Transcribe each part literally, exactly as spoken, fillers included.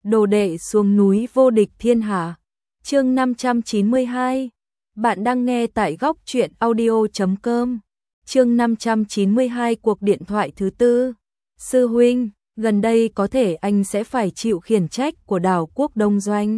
đồ đệ xuống núi vô địch thiên hạ. Chương năm trăm chín mươi hai. Bạn đang nghe tại góc truyện audio chấm com. Chương năm trăm chín mươi hai, cuộc điện thoại thứ tư. Sư huynh, gần đây có thể anh sẽ phải chịu khiển trách của đảo quốc Đông Doanh,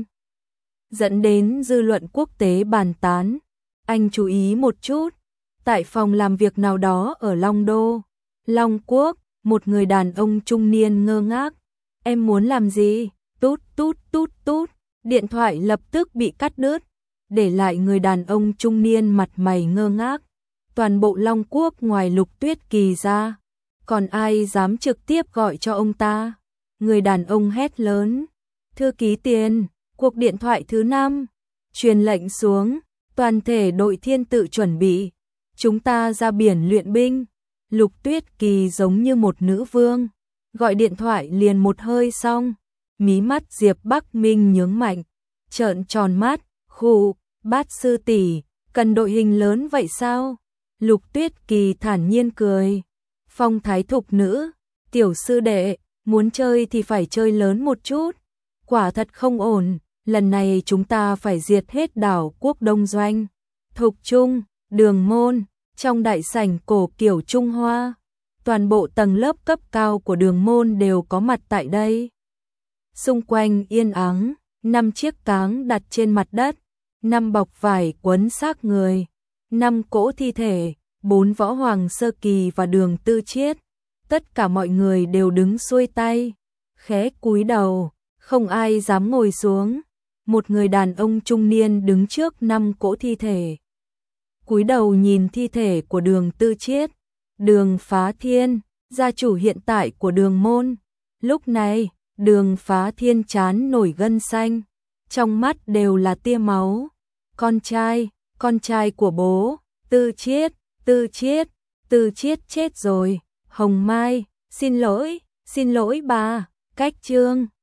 dẫn đến dư luận quốc tế bàn tán. Anh chú ý một chút. Tại phòng làm việc nào đó ở Long Đô, Long Quốc, một người đàn ông trung niên ngơ ngác. Em muốn làm gì? Tút tút tút tút. Điện thoại lập tức bị cắt đứt, để lại người đàn ông trung niên mặt mày ngơ ngác. Toàn bộ Long Quốc ngoài Lục Tuyết Kỳ ra, còn ai dám trực tiếp gọi cho ông ta? Người đàn ông hét lớn. Thư ký Tiền, cuộc điện thoại thứ năm. Truyền lệnh xuống, toàn thể đội thiên tự chuẩn bị. Chúng ta ra biển luyện binh. Lục Tuyết Kỳ giống như một nữ vương, gọi điện thoại liền một hơi xong. Mí mắt Diệp Bắc Minh nhướng mạnh, trợn tròn mắt, khụ, Bát sư tỷ, cần đội hình lớn vậy sao? Lục Tuyết Kỳ thản nhiên cười. Phong thái thục nữ, tiểu sư đệ, muốn chơi thì phải chơi lớn một chút. Quả thật không ổn, lần này chúng ta phải diệt hết đảo quốc Đông Doanh. Thục Trung, Đường Môn, trong đại sảnh cổ kiểu Trung Hoa, toàn bộ tầng lớp cấp cao của Đường Môn đều có mặt tại đây. Xung quanh yên ắng, năm chiếc cáng đặt trên mặt đất, năm bọc vải quấn xác người, năm cỗ thi thể, bốn võ hoàng sơ kỳ và Đường Tư Chiết. Tất cả mọi người đều đứng xuôi tay, khẽ cúi đầu, không ai dám ngồi xuống. Một người đàn ông trung niên đứng trước năm cỗ thi thể, cúi đầu nhìn thi thể của Đường Tư Chiết. Đường Phá Thiên, gia chủ hiện tại của Đường Môn. Lúc này, Đường Phá Thiên trán nổi gân xanh, trong mắt đều là tia máu. Con trai, con trai của bố, Tư Chiết, Tư Chiết, Tư Chiết chết rồi. Hồng Mai, xin lỗi, xin lỗi bà, cách chương.